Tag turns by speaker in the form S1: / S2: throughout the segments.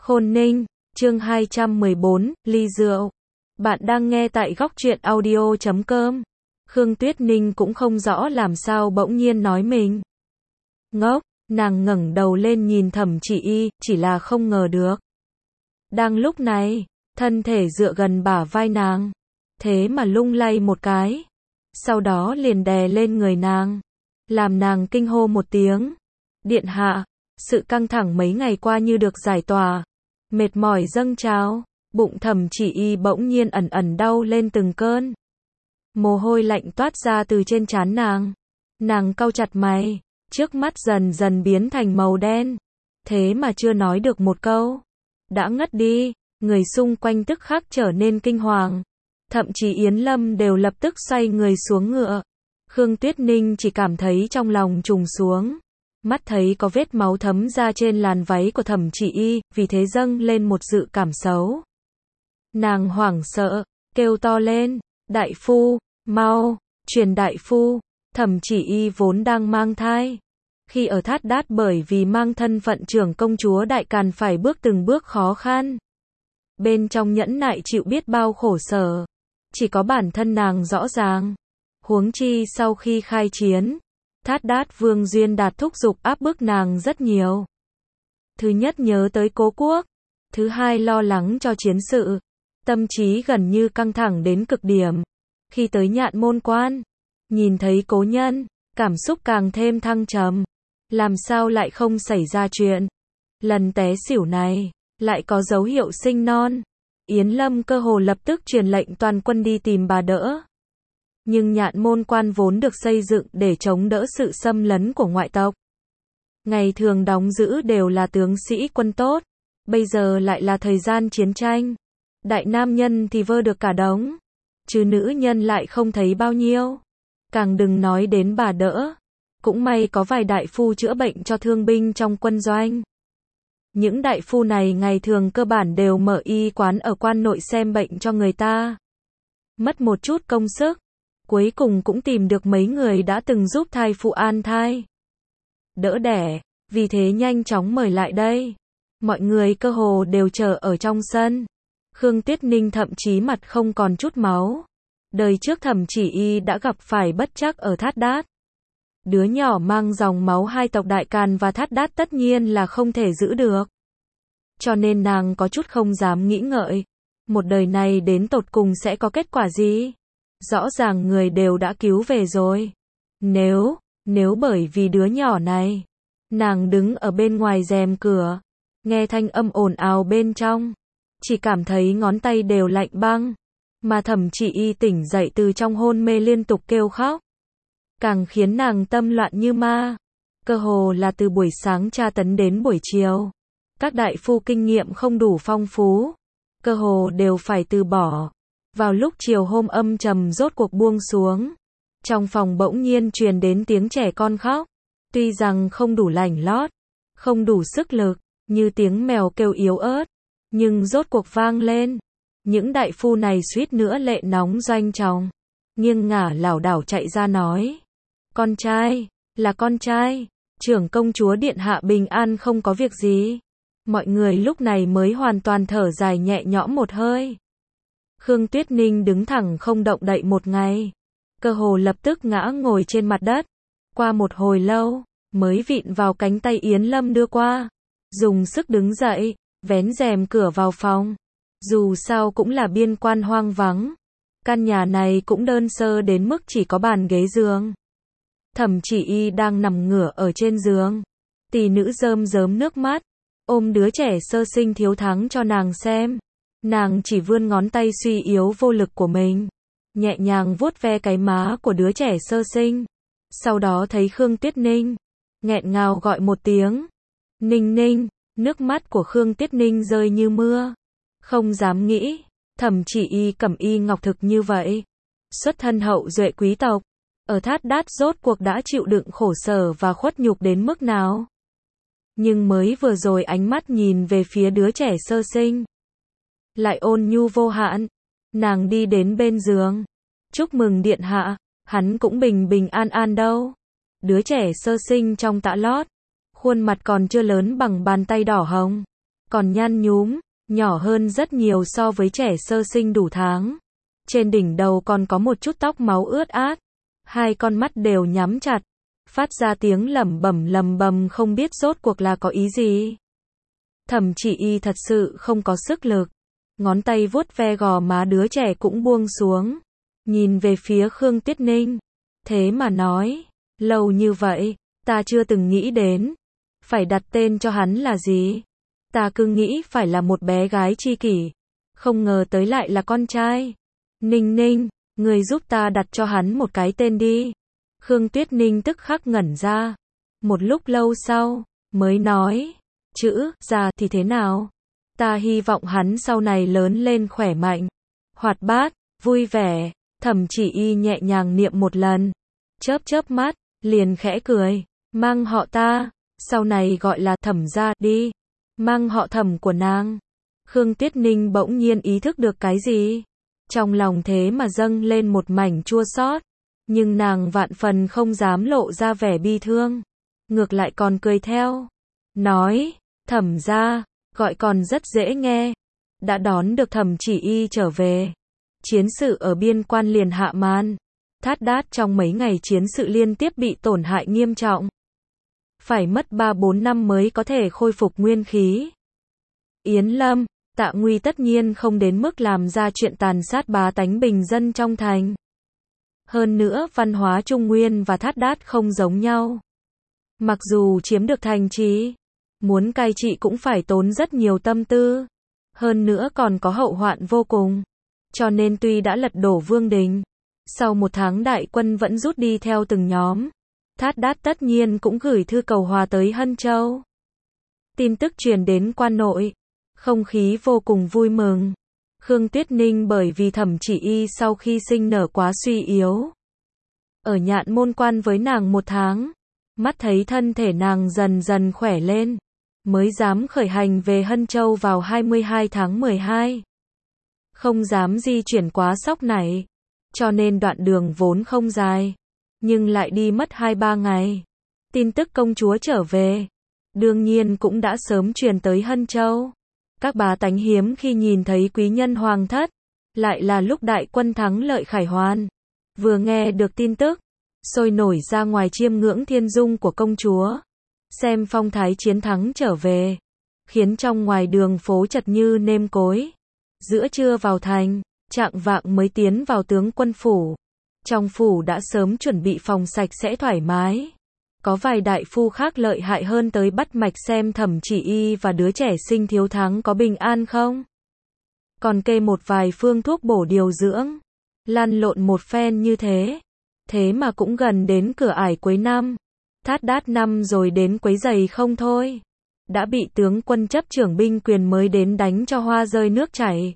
S1: Khôn Ninh, chương 214, ly rượu. Bạn đang nghe tại góc truyện audio.com. Khương Tuyết Ninh cũng không rõ làm sao bỗng nhiên nói mình ngốc, nàng ngẩng đầu lên nhìn Thẩm Chỉ Y, chỉ là không ngờ được. Đang lúc này, thân thể dựa gần bả vai nàng, thế mà lung lay một cái, sau đó liền đè lên người nàng, làm nàng kinh hô một tiếng. Điện hạ, sự căng thẳng mấy ngày qua như được giải tỏa, mệt mỏi dâng trào, bụng Thẩm Chỉ Y bỗng nhiên ẩn ẩn đau lên từng cơn. Mồ hôi lạnh toát ra từ trên trán nàng. Nàng cau chặt mày, trước mắt dần dần biến thành màu đen. Thế mà chưa nói được một câu, đã ngất đi, người xung quanh tức khắc trở nên kinh hoàng. Thậm chí Yến Lâm đều lập tức xoay người xuống ngựa. Khương Tuyết Ninh chỉ cảm thấy trong lòng trùng xuống. Mắt thấy có vết máu thấm ra trên làn váy của Thẩm Chỉ Y, vì thế dâng lên một dự cảm xấu. Nàng hoảng sợ, kêu to lên, đại phu, mau, truyền đại phu. Thẩm Chỉ Y vốn đang mang thai. Khi ở Thát Đát bởi vì mang thân phận trưởng công chúa Đại Càn phải bước từng bước khó khăn. Bên trong nhẫn nại chịu biết bao khổ sở. Chỉ có bản thân nàng rõ ràng. Huống chi sau khi khai chiến, Thát Đát Vương Duyên Đạt thúc giục áp bức nàng rất nhiều. Thứ nhất nhớ tới Cố Quốc, thứ hai lo lắng cho chiến sự, tâm trí gần như căng thẳng đến cực điểm. Khi tới Nhạn Môn Quan, nhìn thấy cố nhân, cảm xúc càng thêm thăng trầm. Làm sao lại không xảy ra chuyện? Lần té xỉu này, lại có dấu hiệu sinh non. Yến Lâm cơ hồ lập tức truyền lệnh toàn quân đi tìm bà đỡ. Nhưng Nhạn Môn Quan vốn được xây dựng để chống đỡ sự xâm lấn của ngoại tộc. Ngày thường đóng giữ đều là tướng sĩ quân tốt, bây giờ lại là thời gian chiến tranh. Đại nam nhân thì vơ được cả đống, chứ nữ nhân lại không thấy bao nhiêu. Càng đừng nói đến bà đỡ. Cũng may có vài đại phu chữa bệnh cho thương binh trong quân doanh. Những đại phu này ngày thường cơ bản đều mở y quán ở quan nội xem bệnh cho người ta. Mất một chút công sức, cuối cùng cũng tìm được mấy người đã từng giúp thai phụ an thai, đỡ đẻ, vì thế nhanh chóng mời lại đây. Mọi người cơ hồ đều chờ ở trong sân. Khương Tuyết Ninh thậm chí mặt không còn chút máu. Đời trước Thẩm Chỉ Y đã gặp phải bất trắc ở Thát Đát. Đứa nhỏ mang dòng máu hai tộc Đại Càn và Thát Đát tất nhiên là không thể giữ được. Cho nên nàng có chút không dám nghĩ ngợi. Một đời này đến tột cùng sẽ có kết quả gì? Rõ ràng người đều đã cứu về rồi. Nếu bởi vì đứa nhỏ này, nàng đứng ở bên ngoài rèm cửa, nghe thanh âm ồn ào bên trong, chỉ cảm thấy ngón tay đều lạnh băng. Mà Thẩm Chỉ Y tỉnh dậy từ trong hôn mê liên tục kêu khóc, càng khiến nàng tâm loạn như ma. Cơ hồ là từ buổi sáng tra tấn đến buổi chiều. Các đại phu kinh nghiệm không đủ phong phú, cơ hồ đều phải từ bỏ. Vào lúc chiều hôm âm trầm rốt cuộc buông xuống, trong phòng bỗng nhiên truyền đến tiếng trẻ con khóc. Tuy rằng không đủ lành lót, không đủ sức lực, như tiếng mèo kêu yếu ớt, nhưng rốt cuộc vang lên. Những đại phu này suýt nữa lệ nóng doanh trọng, nghiêng ngả lảo đảo chạy ra nói: con trai, là con trai, trưởng công chúa điện hạ bình an không có việc gì. Mọi người lúc này mới hoàn toàn thở dài nhẹ nhõm một hơi. Khương Tuyết Ninh đứng thẳng không động đậy một ngày, cơ hồ lập tức ngã ngồi trên mặt đất. Qua một hồi lâu, mới vịn vào cánh tay Yến Lâm đưa qua, dùng sức đứng dậy, vén rèm cửa vào phòng. Dù sao cũng là biên quan hoang vắng, căn nhà này cũng đơn sơ đến mức chỉ có bàn ghế giường. Thẩm Chỉ Y đang nằm ngửa ở trên giường, tỷ nữ rơm rớm nước mắt, ôm đứa trẻ sơ sinh thiếu thắng cho nàng xem. Nàng chỉ vươn ngón tay suy yếu vô lực của mình, nhẹ nhàng vuốt ve cái má của đứa trẻ sơ sinh. Sau đó thấy Khương Tuyết Ninh, nghẹn ngào gọi một tiếng: Ninh Ninh. Nước mắt của Khương Tuyết Ninh rơi như mưa. Không dám nghĩ, Thẩm Chỉ Y cẩm y ngọc thực như vậy, xuất thân hậu duệ quý tộc, ở Thát Đát rốt cuộc đã chịu đựng khổ sở và khuất nhục đến mức nào. Nhưng mới vừa rồi ánh mắt nhìn về phía đứa trẻ sơ sinh, lại ôn nhu vô hạn. Nàng đi đến bên giường: chúc mừng điện hạ, hắn cũng bình bình an an đâu. Đứa trẻ sơ sinh trong tã lót, khuôn mặt còn chưa lớn bằng bàn tay đỏ hồng, còn nhăn nhúm, nhỏ hơn rất nhiều so với trẻ sơ sinh đủ tháng. Trên đỉnh đầu còn có một chút tóc máu ướt át, hai con mắt đều nhắm chặt, phát ra tiếng lẩm bẩm không biết rốt cuộc là có ý gì. Thẩm Chỉ Y thật sự không có sức lực, ngón tay vuốt ve gò má đứa trẻ cũng buông xuống, nhìn về phía Khương Tuyết Ninh, thế mà nói, lâu như vậy, ta chưa từng nghĩ đến, phải đặt tên cho hắn là gì. Ta cứ nghĩ phải là một bé gái tri kỷ, không ngờ tới lại là con trai. Ninh Ninh, người giúp ta đặt cho hắn một cái tên đi. Khương Tuyết Ninh tức khắc ngẩn ra, một lúc lâu sau, mới nói, chữ, già thì thế nào? Ta hy vọng hắn sau này lớn lên khỏe mạnh, hoạt bát, vui vẻ. Thẩm Chỉ Y nhẹ nhàng niệm một lần, chớp mắt, liền khẽ cười, mang họ ta, sau này gọi là Thẩm gia đi, mang họ Thẩm của nàng. Khương Tuyết Ninh bỗng nhiên ý thức được cái gì, trong lòng thế mà dâng lên một mảnh chua xót, nhưng nàng vạn phần không dám lộ ra vẻ bi thương, ngược lại còn cười theo, nói, Thẩm gia, gọi còn rất dễ nghe. Đã đón được Thẩm Chỉ Y trở về, chiến sự ở biên quan liền hạ màn. Thát Đát trong mấy ngày chiến sự liên tiếp bị tổn hại nghiêm trọng, phải mất 3-4 năm mới có thể khôi phục nguyên khí. Yến Lâm, Tạ Nguy tất nhiên không đến mức làm ra chuyện tàn sát bá tánh bình dân trong thành. Hơn nữa văn hóa Trung Nguyên và Thát Đát không giống nhau. Mặc dù chiếm được thành trì, muốn cai trị cũng phải tốn rất nhiều tâm tư. Hơn nữa còn có hậu hoạn vô cùng. Cho nên tuy đã lật đổ vương đình, sau một tháng đại quân vẫn rút đi theo từng nhóm. Thát Đát tất nhiên cũng gửi thư cầu hòa tới Hân Châu. Tin tức truyền đến quan nội, không khí vô cùng vui mừng. Khương Tuyết Ninh bởi vì Thẩm Chỉ Y sau khi sinh nở quá suy yếu. Ở Nhạn Môn quan với nàng 1 tháng, mắt thấy thân thể nàng dần dần khỏe lên, mới dám khởi hành về Hân Châu vào 22 tháng 12. Không dám di chuyển quá Sóc Nảy, cho nên đoạn đường vốn không dài, nhưng lại đi mất 2-3 ngày. Tin tức công chúa trở về, đương nhiên cũng đã sớm truyền tới Hân Châu. Các bá tánh hiếm khi nhìn thấy quý nhân hoàng thất, lại là lúc đại quân thắng lợi khải hoàn. Vừa nghe được tin tức, sôi nổi ra ngoài chiêm ngưỡng thiên dung của công chúa, xem phong thái chiến thắng trở về, khiến trong ngoài đường phố chật như nêm cối. Giữa trưa vào thành, chạng vạng mới tiến vào tướng quân phủ. Trong phủ đã sớm chuẩn bị phòng sạch sẽ thoải mái. Có vài đại phu khác lợi hại hơn tới bắt mạch xem Thẩm Chỉ Y và đứa trẻ sinh thiếu tháng có bình an không. Còn kê một vài phương thuốc bổ điều dưỡng. Lăn lộn một phen như thế. Thế mà cũng gần đến cửa ải cuối năm. Thát Đát năm rồi đến quấy giày không thôi. Đã bị tướng quân chấp trưởng binh quyền mới đến đánh cho hoa rơi nước chảy.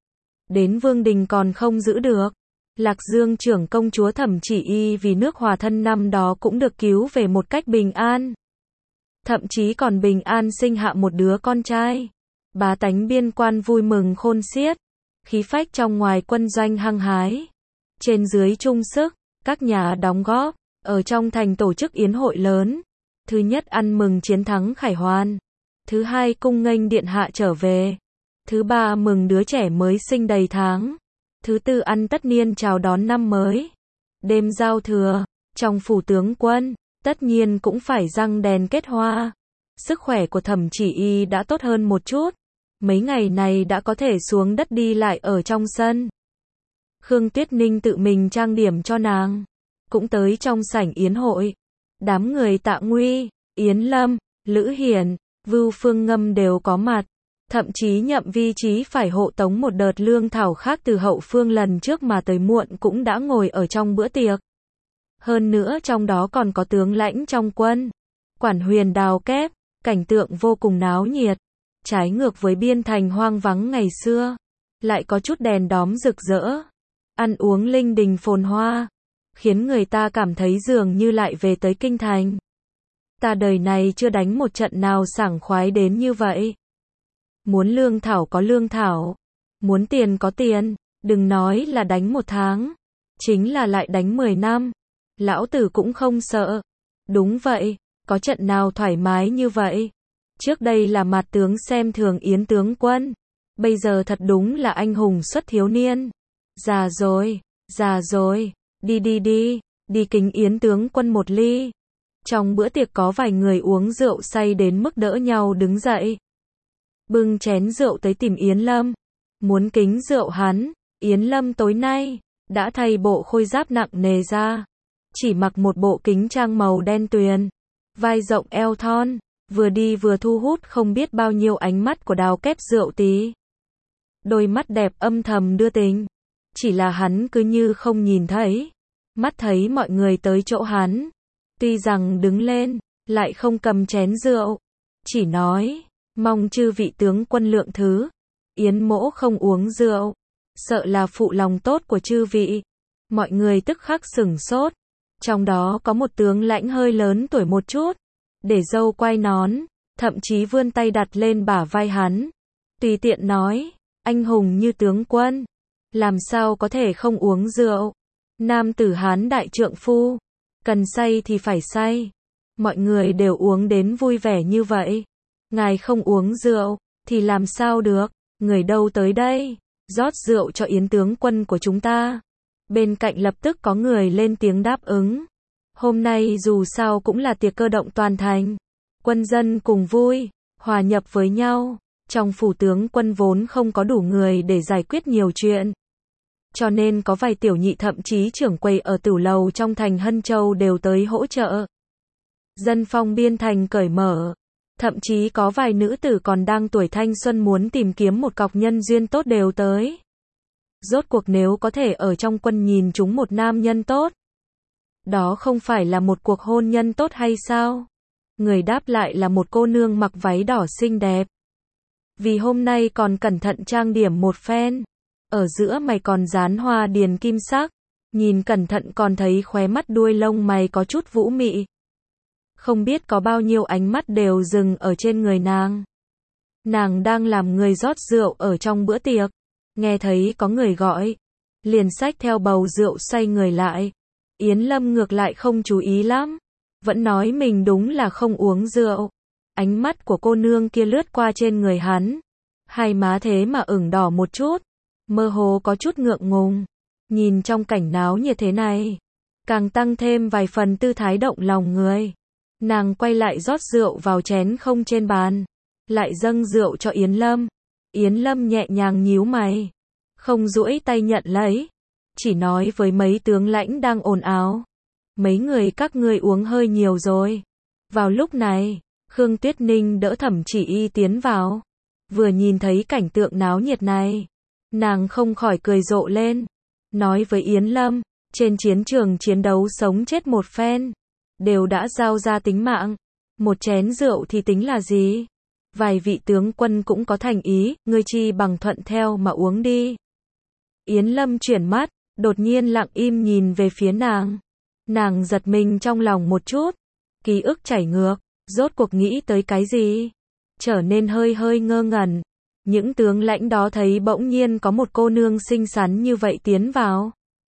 S1: Đến vương đình còn không giữ được. Lạc Dương trưởng công chúa Thẩm Chỉ Y vì nước hòa thân năm đó cũng được cứu về một cách bình an. Thậm chí còn bình an sinh hạ một đứa con trai. Bá tánh biên quan vui mừng khôn xiết. Khí phách trong ngoài quân doanh hăng hái. Trên dưới chung sức, các nhà đóng góp, ở trong thành tổ chức yến hội lớn. Thứ nhất ăn mừng chiến thắng khải hoàn. Thứ hai cung nghênh điện hạ trở về. Thứ ba mừng đứa trẻ mới sinh đầy tháng. Thứ tư ăn tất niên chào đón năm mới. Đêm giao thừa, trong phủ tướng quân, tất nhiên cũng phải răng đèn kết hoa. Sức khỏe của Thẩm Chỉ Y đã tốt hơn một chút. Mấy ngày này đã có thể xuống đất đi lại ở trong sân. Khương Tuyết Ninh tự mình trang điểm cho nàng. Cũng tới trong sảnh yến hội. Đám người Tạ Nguy, Yến Lâm, Lữ Hiển, Vưu Phương Ngâm đều có mặt. Thậm chí Nhậm Vi Chí phải hộ tống một đợt lương thảo khác từ hậu phương lần trước mà tới muộn cũng đã ngồi ở trong bữa tiệc. Hơn nữa trong đó còn có tướng lãnh trong quân, quản huyền đào kép, cảnh tượng vô cùng náo nhiệt. Trái ngược với biên thành hoang vắng ngày xưa, lại có chút đèn đóm rực rỡ, ăn uống linh đình phồn hoa, khiến người ta cảm thấy dường như lại về tới kinh thành. Ta đời này chưa đánh một trận nào sảng khoái đến như vậy. Muốn lương thảo có lương thảo, muốn tiền có tiền, đừng nói là đánh 1 tháng, chính là lại đánh 10 năm, lão tử cũng không sợ. Đúng vậy, có trận nào thoải mái như vậy. Trước đây là Mạt tướng xem thường Yến tướng quân, bây giờ thật đúng là anh hùng xuất thiếu niên. Già rồi, đi kính Yến tướng quân một ly. Trong bữa tiệc có vài người uống rượu say đến mức đỡ nhau đứng dậy. Bưng chén rượu tới tìm Yến Lâm, muốn kính rượu hắn. Yến Lâm tối nay đã thay bộ khôi giáp nặng nề ra, chỉ mặc một bộ kính trang màu đen tuyền, vai rộng eo thon, vừa đi vừa thu hút không biết bao nhiêu ánh mắt của Đào Kép rượu tí. Đôi mắt đẹp âm thầm đưa tình, chỉ là hắn cứ như không nhìn thấy. Mắt thấy mọi người tới chỗ hắn, tuy rằng đứng lên, lại không cầm chén rượu, chỉ nói, mong chư vị tướng quân lượng thứ, Yến mỗ không uống rượu, sợ là phụ lòng tốt của chư vị. Mọi người tức khắc sửng sốt, trong đó có một tướng lãnh hơi lớn tuổi một chút, để râu quai nón, thậm chí vươn tay đặt lên bả vai hắn, tùy tiện nói, anh hùng như tướng quân, làm sao có thể không uống rượu. Nam tử Hán đại trượng phu, cần say thì phải say. Mọi người đều uống đến vui vẻ như vậy. Ngài không uống rượu, thì làm sao được, người đâu tới đây, rót rượu cho Yến tướng quân của chúng ta. Bên cạnh lập tức có người lên tiếng đáp ứng. Hôm nay dù sao cũng là tiệc cơ động toàn thành. Quân dân cùng vui, hòa nhập với nhau. Trong phủ tướng quân vốn không có đủ người để giải quyết nhiều chuyện. Cho nên có vài tiểu nhị thậm chí trưởng quầy ở tửu lầu trong thành Hân Châu đều tới hỗ trợ. Dân phong biên thành cởi mở. Thậm chí có vài nữ tử còn đang tuổi thanh xuân muốn tìm kiếm một cọc nhân duyên tốt đều tới. Rốt cuộc nếu có thể ở trong quân nhìn chúng một nam nhân tốt, đó không phải là một cuộc hôn nhân tốt hay sao? Người đáp lại là một cô nương mặc váy đỏ xinh đẹp. Vì hôm nay còn cẩn thận trang điểm một phen, ở giữa mày còn dán hoa điền kim sắc, nhìn cẩn thận còn thấy khóe mắt đuôi lông mày có chút vũ mị. Không biết có bao nhiêu ánh mắt đều dừng ở trên người nàng. Nàng đang làm người rót rượu ở trong bữa tiệc, nghe thấy có người gọi, liền xách theo bầu rượu xoay người lại. Yến Lâm ngược lại không chú ý lắm, vẫn nói mình đúng là không uống rượu. Ánh mắt của cô nương kia lướt qua trên người hắn, hai má thế mà ửng đỏ một chút, mơ hồ có chút ngượng ngùng. Nhìn trong cảnh náo như thế này, càng tăng thêm vài phần tư thái động lòng người. Nàng quay lại rót rượu vào chén không trên bàn, lại dâng rượu cho Yến Lâm. Yến Lâm nhẹ nhàng nhíu mày, không duỗi tay nhận lấy, chỉ nói với mấy tướng lãnh đang ồn ào, mấy người các ngươi uống hơi nhiều rồi. Vào lúc này, Khương Tuyết Ninh đỡ Thẩm Chỉ Y tiến vào, vừa nhìn thấy cảnh tượng náo nhiệt này, nàng không khỏi cười rộ lên, nói với Yến Lâm, trên chiến trường chiến đấu sống chết một phen, đều đã giao ra tính mạng, một chén rượu thì tính là gì? Vài vị tướng quân cũng có thành ý, ngươi chi bằng thuận theo mà uống đi. Yến Lâm chuyển mắt, đột nhiên lặng im nhìn về phía nàng. Nàng giật mình trong lòng một chút, ký ức chảy ngược, rốt cuộc nghĩ tới cái gì? Trở nên hơi ngơ ngẩn. Những tướng lãnh đó thấy bỗng nhiên có một cô nương xinh xắn như vậy tiến vào.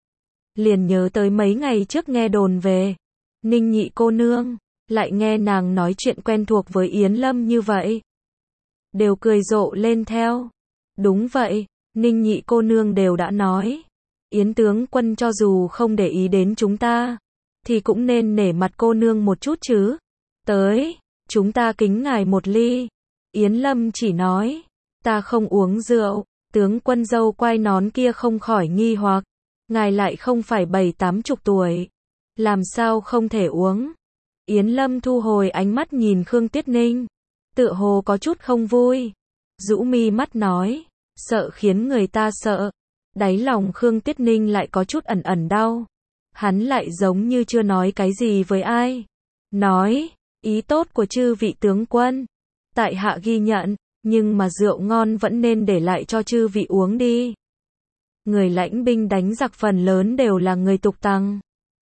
S1: Liền nhớ tới mấy ngày trước nghe đồn về Ninh Nhị cô nương, lại nghe nàng nói chuyện quen thuộc với Yến Lâm như vậy. Đều cười rộ lên theo. Đúng vậy, Ninh Nhị cô nương đều đã nói. Yến tướng quân cho dù không để ý đến chúng ta, thì cũng nên nể mặt cô nương một chút chứ. Tới, chúng ta kính ngài một ly. Yến Lâm chỉ nói, ta không uống rượu. Tướng quân dâu quai nón kia không khỏi nghi hoặc, ngài lại không phải 70-80 tuổi, làm sao không thể uống. Yến Lâm thu hồi ánh mắt nhìn Khương Tuyết Ninh, tựa hồ có chút không vui, rũ mi mắt nói, sợ khiến người ta sợ. Đáy lòng Khương Tuyết Ninh lại có chút ẩn đau. Hắn lại giống như chưa nói cái gì với ai. Nói, ý tốt của chư vị tướng quân, tại hạ ghi nhận, nhưng mà rượu ngon vẫn nên để lại cho chư vị uống đi. Người lãnh binh đánh giặc phần lớn đều là người tục tằng,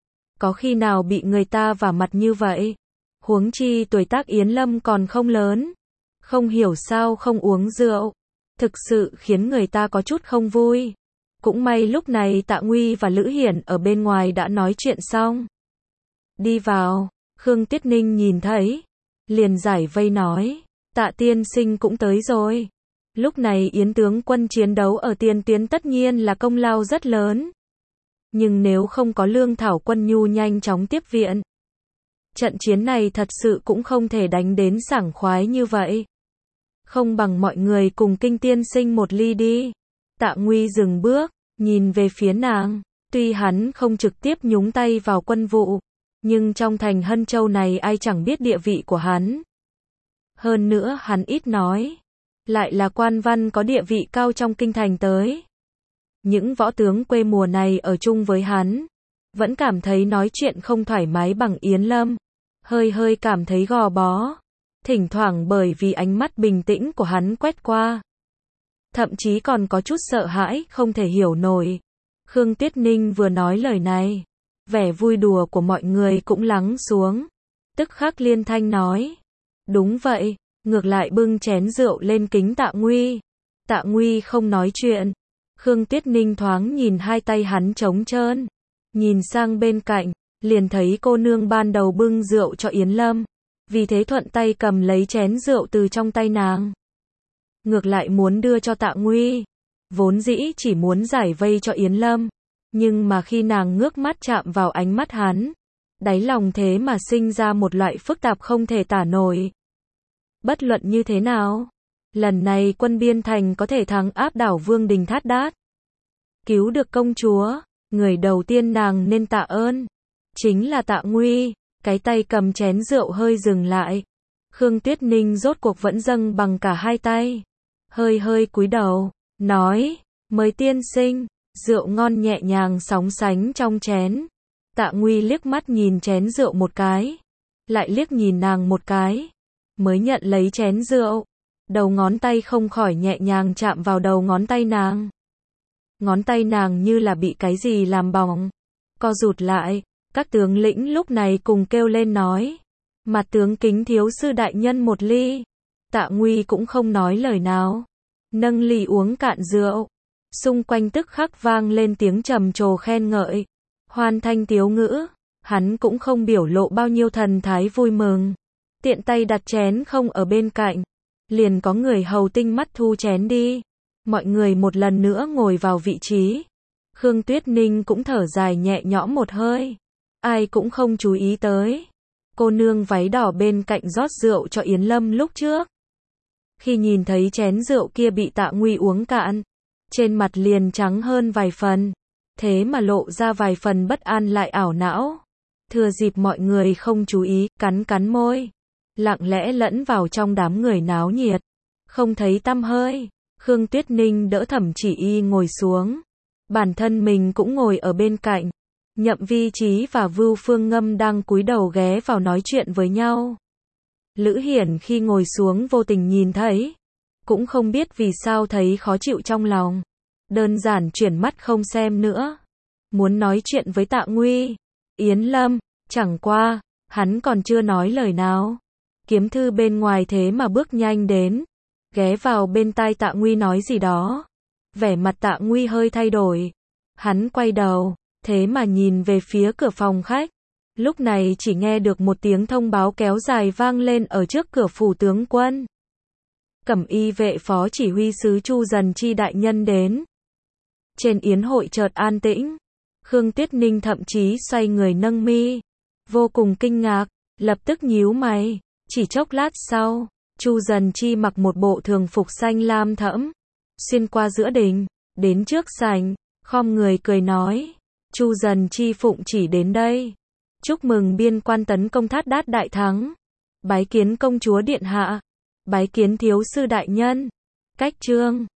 S1: có khi nào bị người ta vả mặt như vậy. Huống chi tuổi tác Yến Lâm còn không lớn, không hiểu sao không uống rượu, thực sự khiến người ta có chút không vui. Cũng may lúc này Tạ Nguy và Lữ Hiển ở bên ngoài đã nói chuyện xong. Đi vào, Khương Tuyết Ninh nhìn thấy, liền giải vây nói, Tạ tiên sinh cũng tới rồi. Lúc này Yến tướng quân chiến đấu ở tiền tuyến tất nhiên là công lao rất lớn. Nhưng nếu không có Lương Thảo Quân Nhu nhanh chóng tiếp viện, trận chiến này thật sự cũng không thể đánh đến sảng khoái như vậy. Không bằng mọi người cùng Kinh tiên sinh một ly đi. Tạ Nguy dừng bước, nhìn về phía nàng. Tuy hắn không trực tiếp nhúng tay vào quân vụ, nhưng trong thành Hân Châu này ai chẳng biết địa vị của hắn. Hơn nữa hắn ít nói, lại là quan văn có địa vị cao trong kinh thành tới. Những võ tướng quê mùa này ở chung với hắn, vẫn cảm thấy nói chuyện không thoải mái bằng Yến Lâm, hơi cảm thấy gò bó. Thỉnh thoảng bởi vì ánh mắt bình tĩnh của hắn quét qua, thậm chí còn có chút sợ hãi, không thể hiểu nổi. Khương Tuyết Ninh vừa nói lời này, vẻ vui đùa của mọi người cũng lắng xuống. Tức khắc liên thanh nói, đúng vậy, ngược lại bưng chén rượu lên kính Tạ Nguy. Tạ Nguy không nói chuyện. Khương Tuyết Ninh thoáng nhìn hai tay hắn trống trơn, nhìn sang bên cạnh, liền thấy cô nương ban đầu bưng rượu cho Yến Lâm, vì thế thuận tay cầm lấy chén rượu từ trong tay nàng. Ngược lại muốn đưa cho Tạ Nguy, vốn dĩ chỉ muốn giải vây cho Yến Lâm, nhưng mà khi nàng ngước mắt chạm vào ánh mắt hắn, đáy lòng thế mà sinh ra một loại phức tạp không thể tả nổi. Bất luận như thế nào, lần này quân biên thành có thể thắng áp đảo Vương Đình Thát Đát, cứu được công chúa, người đầu tiên nàng nên tạ ơn chính là Tạ Nguy. Cái tay cầm chén rượu hơi dừng lại. Khương Tuyết Ninh rốt cuộc vẫn dâng bằng cả hai tay, hơi cúi đầu, nói, mời tiên sinh. Rượu ngon nhẹ nhàng sóng sánh trong chén. Tạ Nguy liếc mắt nhìn chén rượu một cái, lại liếc nhìn nàng một cái, mới nhận lấy chén rượu. Đầu ngón tay không khỏi nhẹ nhàng chạm vào đầu ngón tay nàng. Ngón tay nàng như là bị cái gì làm bỏng, co rụt lại. Các tướng lĩnh lúc này cùng kêu lên nói, mặt tướng kính thiếu sư đại nhân một ly. Tạ Nguy cũng không nói lời nào, nâng ly uống cạn rượu. Xung quanh tức khắc vang lên tiếng trầm trồ khen ngợi, hoan thanh tiếu ngữ. Hắn cũng không biểu lộ bao nhiêu thần thái vui mừng, tiện tay đặt chén không ở bên cạnh, liền có người hầu tinh mắt thu chén đi. Mọi người một lần nữa ngồi vào vị trí. Khương Tuyết Ninh cũng thở dài nhẹ nhõm một hơi. Ai cũng không chú ý tới cô nương váy đỏ bên cạnh rót rượu cho Yến Lâm lúc trước. Khi nhìn thấy chén rượu kia bị Tạ Nguy uống cạn, trên mặt liền trắng hơn vài phần, thế mà lộ ra vài phần bất an lại ảo não. Thừa dịp mọi người không chú ý, cắn môi, lặng lẽ lẫn vào trong đám người náo nhiệt, không thấy tăm hơi. Khương Tuyết Ninh đỡ Thẩm Chỉ Y ngồi xuống, bản thân mình cũng ngồi ở bên cạnh. Nhậm Vi Chí và Vưu Phương Ngâm đang cúi đầu ghé vào nói chuyện với nhau. Lữ Hiển khi ngồi xuống vô tình nhìn thấy, cũng không biết vì sao thấy khó chịu trong lòng, đơn giản chuyển mắt không xem nữa. Muốn nói chuyện với Tạ Nguy, Yến Lâm, chẳng qua, hắn còn chưa nói lời nào. Kiếm thư bên ngoài thế mà bước nhanh đến, ghé vào bên tai Tạ Nguy nói gì đó. Vẻ mặt Tạ Nguy hơi thay đổi, hắn quay đầu, thế mà nhìn về phía cửa phòng khách. Lúc này chỉ nghe được một tiếng thông báo kéo dài vang lên ở trước cửa phủ tướng quân. Cẩm y vệ phó chỉ huy sứ Chu Dần Chi đại nhân đến. Trên yến hội chợt an tĩnh. Khương Tuyết Ninh thậm chí xoay người nâng mi, vô cùng kinh ngạc, lập tức nhíu mày. Chỉ chốc lát sau, Chu Dần Chi mặc một bộ thường phục xanh lam thẫm, xuyên qua giữa đình, đến trước sảnh, khom người cười nói, Chu Dần Chi phụng chỉ đến đây, chúc mừng biên quan tấn công Thát Đát đại thắng, bái kiến công chúa điện hạ, bái kiến thiếu sư đại nhân. Cách chương